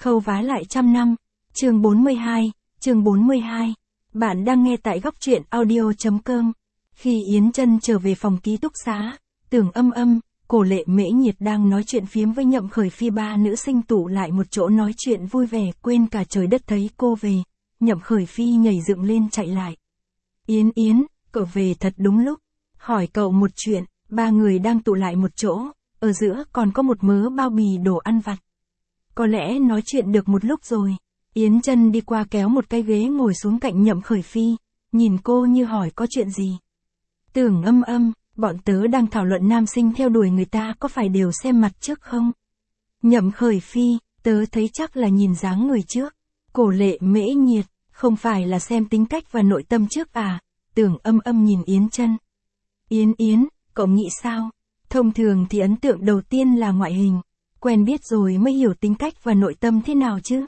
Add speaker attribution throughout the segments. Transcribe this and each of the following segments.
Speaker 1: Khâu vá lại trăm năm, chương 42. Bạn đang nghe tại góc truyện audio.com. Khi Yến Chân trở về phòng ký túc xá, Tưởng Âm, Cổ Lệ Mễ Nhiệt đang nói chuyện phiếm với Nhậm Khởi Phi, ba nữ sinh tụ lại một chỗ nói chuyện vui vẻ, quên cả trời đất thấy cô về. Nhậm Khởi Phi nhảy dựng lên chạy lại. Yến, cậu về thật đúng lúc. Hỏi cậu một chuyện, ba người đang tụ lại một chỗ, ở giữa còn có một mớ bao bì đồ ăn vặt. Có lẽ nói chuyện được một lúc rồi. Yến Chân đi qua kéo một cái ghế ngồi xuống cạnh Nhậm Khởi Phi, nhìn cô như hỏi có chuyện gì. Tưởng Âm, bọn tớ đang thảo luận nam sinh theo đuổi người ta có phải đều xem mặt trước không? Nhậm Khởi Phi, tớ thấy chắc là nhìn dáng người trước. Cổ Lệ Mễ Nhiệt, không phải là xem tính cách và nội tâm trước à? Tưởng Âm nhìn Yến Chân. Yến, cậu nghĩ sao? Thông thường thì ấn tượng đầu tiên là ngoại hình, quen biết rồi mới hiểu tính cách và nội tâm thế nào chứ.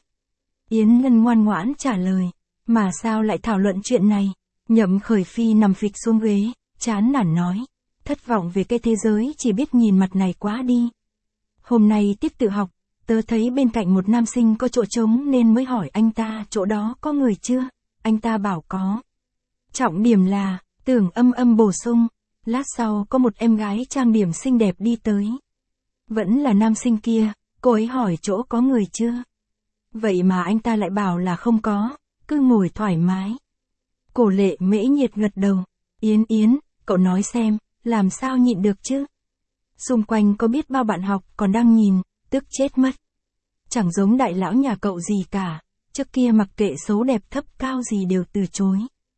Speaker 1: Yến Ngân ngoan ngoãn trả lời, mà sao lại thảo luận chuyện này? Nhậm Khởi Phi nằm phịch xuống ghế, chán nản nói, thất vọng về cái thế giới chỉ biết nhìn mặt này quá đi. Hôm nay tiết tự học, tớ thấy bên cạnh một nam sinh có chỗ trống nên mới hỏi anh ta chỗ đó có người chưa, anh ta bảo có. Trọng điểm là, Tưởng Âm bổ sung, lát sau có một em gái trang điểm xinh đẹp đi tới. Vẫn là nam sinh kia, cô ấy hỏi chỗ có người chưa. Vậy mà anh ta lại bảo là không có, cứ ngồi thoải mái. Cổ Lệ Mễ Nhiệt gật đầu, Yến, cậu nói xem, làm sao nhịn được chứ? Xung quanh có biết bao bạn học còn đang nhìn, tức chết mất. Chẳng giống đại lão nhà cậu gì cả, trước kia mặc kệ xấu đẹp thấp cao gì đều từ chối.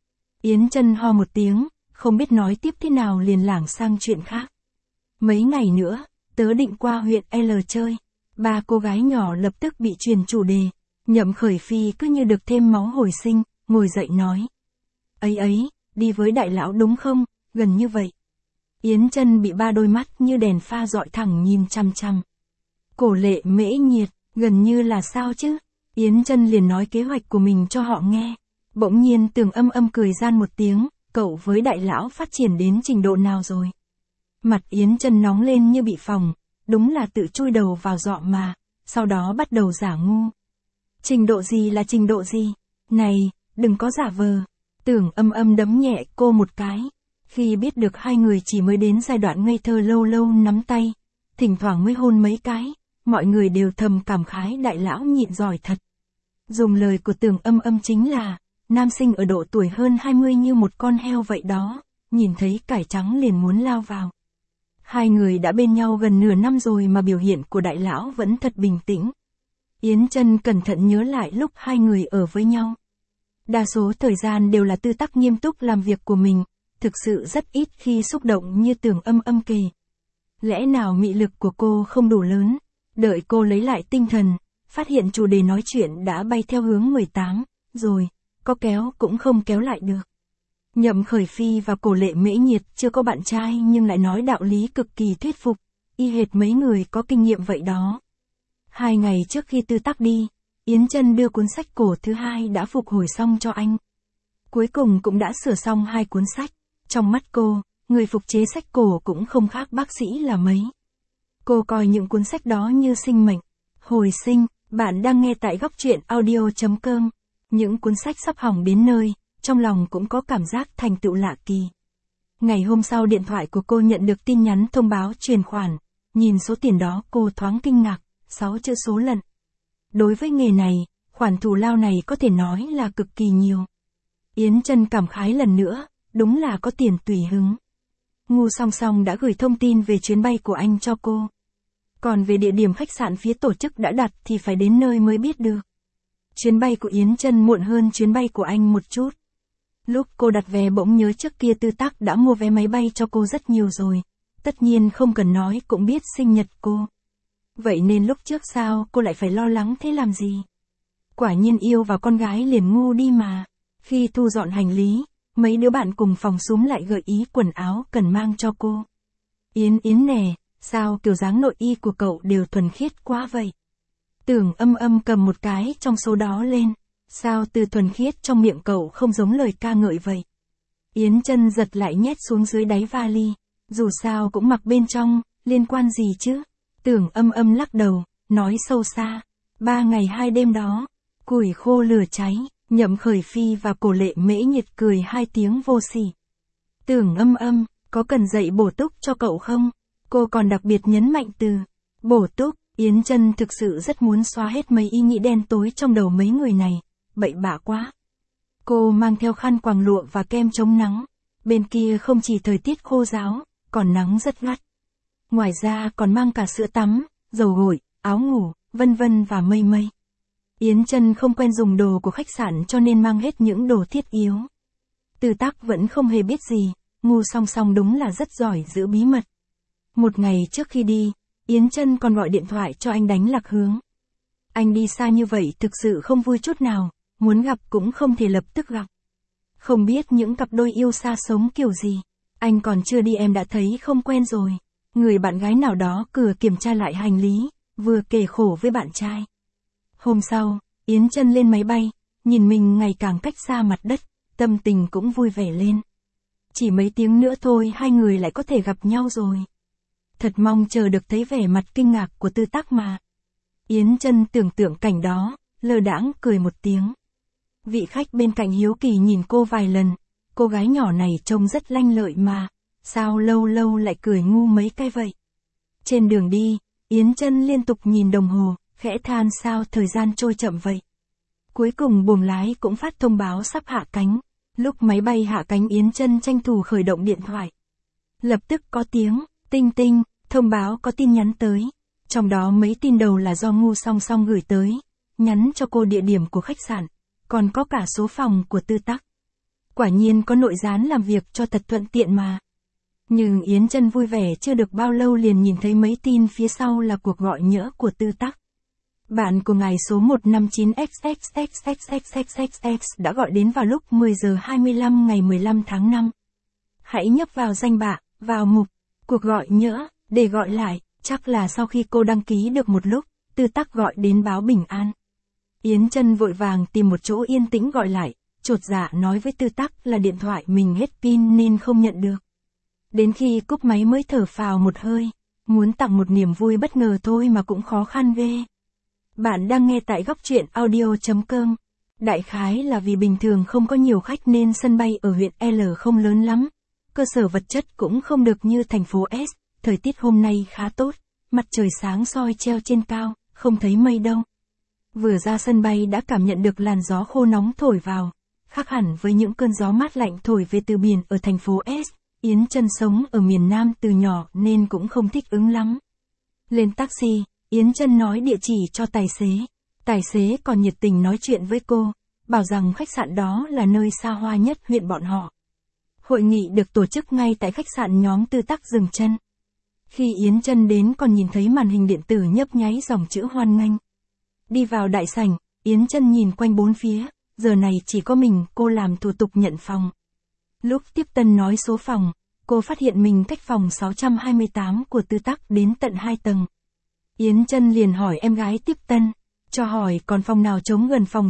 Speaker 1: Yến Chân ho một tiếng, không biết nói tiếp thế nào liền lảng sang chuyện khác. Mấy ngày nữa, tớ định qua huyện L chơi. Ba cô gái nhỏ lập tức bị truyền chủ đề. Nhậm Khởi Phi cứ như được thêm máu hồi sinh, ngồi dậy nói. Ấy, đi với đại lão đúng không, gần như vậy. Yến Chân bị ba đôi mắt như đèn pha dọi thẳng nhìn chăm chăm. Cổ Lệ Mễ Nhiệt, gần như là sao chứ? Yến Chân liền nói kế hoạch của mình cho họ nghe. Bỗng nhiên Tưởng Âm cười gian một tiếng, cậu với đại lão phát triển đến trình độ nào rồi? Mặt Yến Chân nóng lên như bị phồng, đúng là tự chui đầu vào dọ mà, sau đó bắt đầu giả ngu. Trình độ gì là trình độ gì? Này, đừng có giả vờ. Tưởng Âm đấm nhẹ cô một cái. Khi biết được hai người chỉ mới đến giai đoạn ngây thơ lâu lâu nắm tay, thỉnh thoảng mới hôn mấy cái, mọi người đều thầm cảm khái đại lão nhịn giỏi thật. Dùng lời của Tưởng Âm chính là, nam sinh ở độ tuổi hơn 20 như một con heo vậy đó, nhìn thấy cải trắng liền muốn lao vào. Hai người đã bên nhau gần nửa năm rồi mà biểu hiện của đại lão vẫn thật bình tĩnh. Yến Chân cẩn thận nhớ lại lúc hai người ở với nhau. Đa số thời gian đều là tư tắc nghiêm túc làm việc của mình, thực sự rất ít khi xúc động như Tưởng Âm kể. Lẽ nào mị lực của cô không đủ lớn? Đợi cô lấy lại tinh thần, phát hiện chủ đề nói chuyện đã bay theo hướng 18, rồi, có kéo cũng không kéo lại được. Nhậm Khởi Phi và Cổ Lệ Mễ Nhiệt chưa có bạn trai nhưng lại nói đạo lý cực kỳ thuyết phục, y hệt mấy người có kinh nghiệm vậy đó. 2 ngày trước khi tư tắc đi, Yến Chân đưa cuốn sách cổ thứ 2 đã phục hồi xong cho anh. Cuối cùng cũng đã sửa xong 2 cuốn sách, trong mắt cô, người phục chế sách cổ cũng không khác bác sĩ là mấy. Cô coi những cuốn sách đó như sinh mệnh, hồi sinh. Bạn đang nghe tại góc truyện audio.com. Những cuốn sách sắp hỏng đến nơi, trong lòng cũng có cảm giác thành tựu lạ kỳ. Ngày hôm sau điện thoại của cô nhận được tin nhắn thông báo chuyển khoản, nhìn số tiền đó cô thoáng kinh ngạc, 6 chữ số lận. Đối với nghề này, khoản thù lao này có thể nói là cực kỳ nhiều. Yến Chân cảm khái lần nữa, đúng là có tiền tùy hứng. Ngu Song Song đã gửi thông tin về chuyến bay của anh cho cô. Còn về địa điểm khách sạn phía tổ chức đã đặt thì phải đến nơi mới biết được. Chuyến bay của Yến Chân muộn hơn chuyến bay của anh một chút. Lúc cô đặt vé bỗng nhớ trước kia Tư Tắc đã mua vé máy bay cho cô rất nhiều rồi. Tất nhiên không cần nói cũng biết sinh nhật cô. Vậy nên lúc trước sao cô lại phải lo lắng thế làm gì? Quả nhiên yêu vào con gái liền ngu đi mà. Khi thu dọn hành lý, mấy đứa bạn cùng phòng xúm lại gợi ý quần áo cần mang cho cô. Yến nè, sao kiểu dáng nội y của cậu đều thuần khiết quá vậy? Tưởng Âm cầm một cái trong số đó lên. Sao từ thuần khiết trong miệng cậu không giống lời ca ngợi vậy? Yến Chân giật lại nhét xuống dưới đáy vali. Dù sao cũng mặc bên trong, liên quan gì chứ? Tưởng Âm lắc đầu, nói sâu xa. 3 ngày 2 đêm đó, củi khô lửa cháy, Nhậm Khởi Phi và Cổ Lệ Mễ nhiệt cười 2 tiếng vô sỉ. Tưởng Âm, có cần dạy bổ túc cho cậu không? Cô còn đặc biệt nhấn mạnh từ bổ túc. Yến Chân thực sự rất muốn xóa hết mấy ý nghĩ đen tối trong đầu mấy người này, bậy bạ quá. Cô mang theo khăn quàng lụa và kem chống nắng, bên kia không chỉ thời tiết khô ráo, còn nắng rất gắt. Ngoài ra còn mang cả sữa tắm, dầu gội, áo ngủ, vân vân và mây mây. Yến Chân không quen dùng đồ của khách sạn cho nên mang hết những đồ thiết yếu. Tư Tắc vẫn không hề biết gì, ngu song song đúng là rất giỏi giữ bí mật. Một ngày trước khi đi, Yến Chân còn gọi điện thoại cho anh đánh lạc hướng. Anh đi xa như vậy thực sự không vui chút nào, muốn gặp cũng không thể lập tức gặp. Không biết những cặp đôi yêu xa sống kiểu gì, anh còn chưa đi em đã thấy không quen rồi. Người bạn gái nào đó cửa kiểm tra lại hành lý, vừa kể khổ với bạn trai. Hôm sau, Yến Chân lên máy bay, nhìn mình ngày càng cách xa mặt đất, tâm tình cũng vui vẻ lên. Chỉ mấy tiếng nữa thôi hai người lại có thể gặp nhau rồi. Thật mong chờ được thấy vẻ mặt kinh ngạc của Tư Tắc mà. Yến Chân tưởng tượng cảnh đó, lơ đãng cười một tiếng. Vị khách bên cạnh hiếu kỳ nhìn cô vài lần, cô gái nhỏ này trông rất lanh lợi mà, sao lâu lâu lại cười ngu mấy cái vậy. Trên đường đi, Yến Chân liên tục nhìn đồng hồ, khẽ than sao thời gian trôi chậm vậy. Cuối cùng buồng lái cũng phát thông báo sắp hạ cánh, lúc máy bay hạ cánh Yến Chân tranh thủ khởi động điện thoại. Lập tức có tiếng, tinh tinh, thông báo có tin nhắn tới. Trong đó mấy tin đầu là do ngu song song gửi tới, nhắn cho cô địa điểm của khách sạn, còn có cả số phòng của Tư Tắc. Quả nhiên có nội gián làm việc cho thật thuận tiện mà. Nhưng Yến Chân vui vẻ chưa được bao lâu liền nhìn thấy mấy tin phía sau là cuộc gọi nhỡ của Tư Tắc. Bạn của ngài số 159XXXXXXXX đã gọi đến vào lúc 10 giờ 25 ngày 15 tháng 5. Hãy nhấp vào danh bạ, vào mục cuộc gọi nhỡ, để gọi lại, chắc là sau khi cô đăng ký được một lúc, Tư Tắc gọi đến báo bình an. Yến Chân vội vàng tìm một chỗ yên tĩnh gọi lại, chột dạ nói với Tư Tắc là điện thoại mình hết pin nên không nhận được. Đến khi cúp máy mới thở phào một hơi, muốn tặng một niềm vui bất ngờ thôi mà cũng khó khăn ghê. Bạn đang nghe tại góc truyện audio.com. Đại khái là vì bình thường không có nhiều khách nên sân bay ở huyện L không lớn lắm. Cơ sở vật chất cũng không được như thành phố S, thời tiết hôm nay khá tốt, mặt trời sáng soi treo trên cao, không thấy mây đâu. Vừa ra sân bay đã cảm nhận được làn gió khô nóng thổi vào, khác hẳn với những cơn gió mát lạnh thổi về từ biển ở thành phố S. Yến Chân sống ở miền Nam từ nhỏ nên cũng không thích ứng lắm. Lên taxi, Yến Chân nói địa chỉ cho tài xế. Tài xế còn nhiệt tình nói chuyện với cô, bảo rằng khách sạn đó là nơi xa hoa nhất huyện bọn họ. Hội nghị được tổ chức ngay tại khách sạn nhóm Tư Tắc dừng chân. Khi Yến Chân đến còn nhìn thấy màn hình điện tử nhấp nháy dòng chữ hoan nghênh. Đi vào đại sảnh, Yến Chân nhìn quanh bốn phía, giờ này chỉ có mình cô làm thủ tục nhận phòng. Lúc tiếp tân nói số phòng, cô phát hiện mình cách phòng 628 của Tư Tắc đến tận 2 tầng. Yến Chân liền hỏi em gái tiếp tân, cho hỏi còn phòng nào trống gần phòng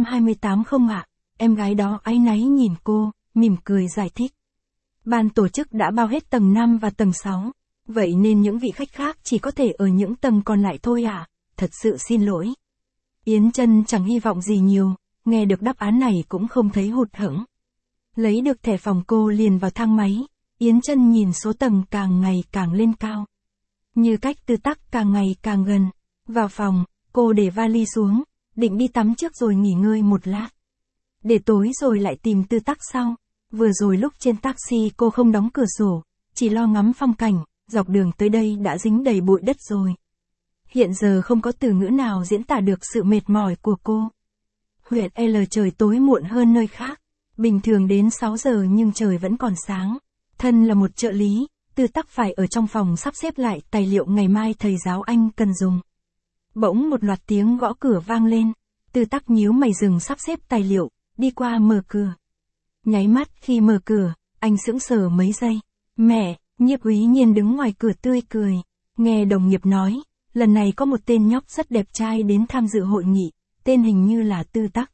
Speaker 1: 628 không ạ? Em gái đó áy náy nhìn cô, mỉm cười giải thích. Ban tổ chức đã bao hết tầng 5 và tầng 6, vậy nên những vị khách khác chỉ có thể ở những tầng còn lại thôi ạ, thật sự xin lỗi. Yến Chân chẳng hy vọng gì nhiều, nghe được đáp án này cũng không thấy hụt hẫng. Lấy được thẻ phòng cô liền vào thang máy, Yến Chân nhìn số tầng càng ngày càng lên cao. Như cách Tư Tắc càng ngày càng gần. Vào phòng, cô để vali xuống, định đi tắm trước rồi nghỉ ngơi một lát. Để tối rồi lại tìm Tư Tắc sau. Vừa rồi lúc trên taxi cô không đóng cửa sổ, chỉ lo ngắm phong cảnh, dọc đường tới đây đã dính đầy bụi đất rồi. Hiện giờ không có từ ngữ nào diễn tả được sự mệt mỏi của cô. Huyện L trời tối muộn hơn nơi khác. Bình thường đến 6 giờ nhưng trời vẫn còn sáng. Thân là một trợ lý, Tư Tắc phải ở trong phòng sắp xếp lại tài liệu ngày mai thầy giáo Anh cần dùng. Bỗng một loạt tiếng gõ cửa vang lên. Tư Tắc nhíu mày dừng sắp xếp tài liệu, đi qua mở cửa. Nháy mắt khi mở cửa, anh sững sờ mấy giây. Mẹ, Nhiếp Úy Nhiên đứng ngoài cửa tươi cười. Nghe đồng nghiệp nói, lần này có một tên nhóc rất đẹp trai đến tham dự hội nghị, tên hình như là Tư Tắc.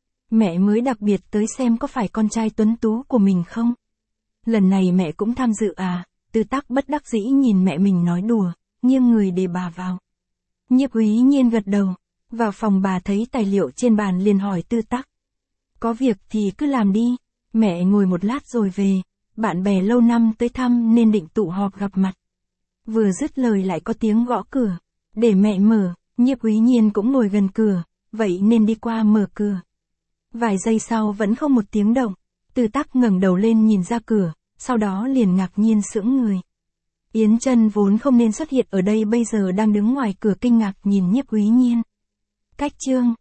Speaker 1: Mẹ mới đặc biệt tới xem có phải con trai tuấn tú của mình không. Lần này mẹ cũng tham dự à? Tư Tắc bất đắc dĩ nhìn mẹ mình nói đùa, nghiêng người để bà vào. Nhiếp Úy Nhiên gật đầu. Vào phòng bà thấy tài liệu trên bàn liền hỏi Tư Tắc. Có việc thì cứ làm đi, mẹ ngồi một lát rồi về, bạn bè lâu năm tới thăm nên định tụ họp gặp mặt. Vừa dứt lời lại có tiếng gõ cửa, để mẹ mở, Nhiếp Úy Nhiên cũng ngồi gần cửa, vậy nên đi qua mở cửa. Vài giây sau vẫn không một tiếng động, Tư Tắc ngẩng đầu lên nhìn ra cửa, sau đó liền ngạc nhiên sững người. Yến Chân vốn không nên xuất hiện ở đây bây giờ đang đứng ngoài cửa kinh ngạc nhìn Nhiếp Úy Nhiên. Cách chương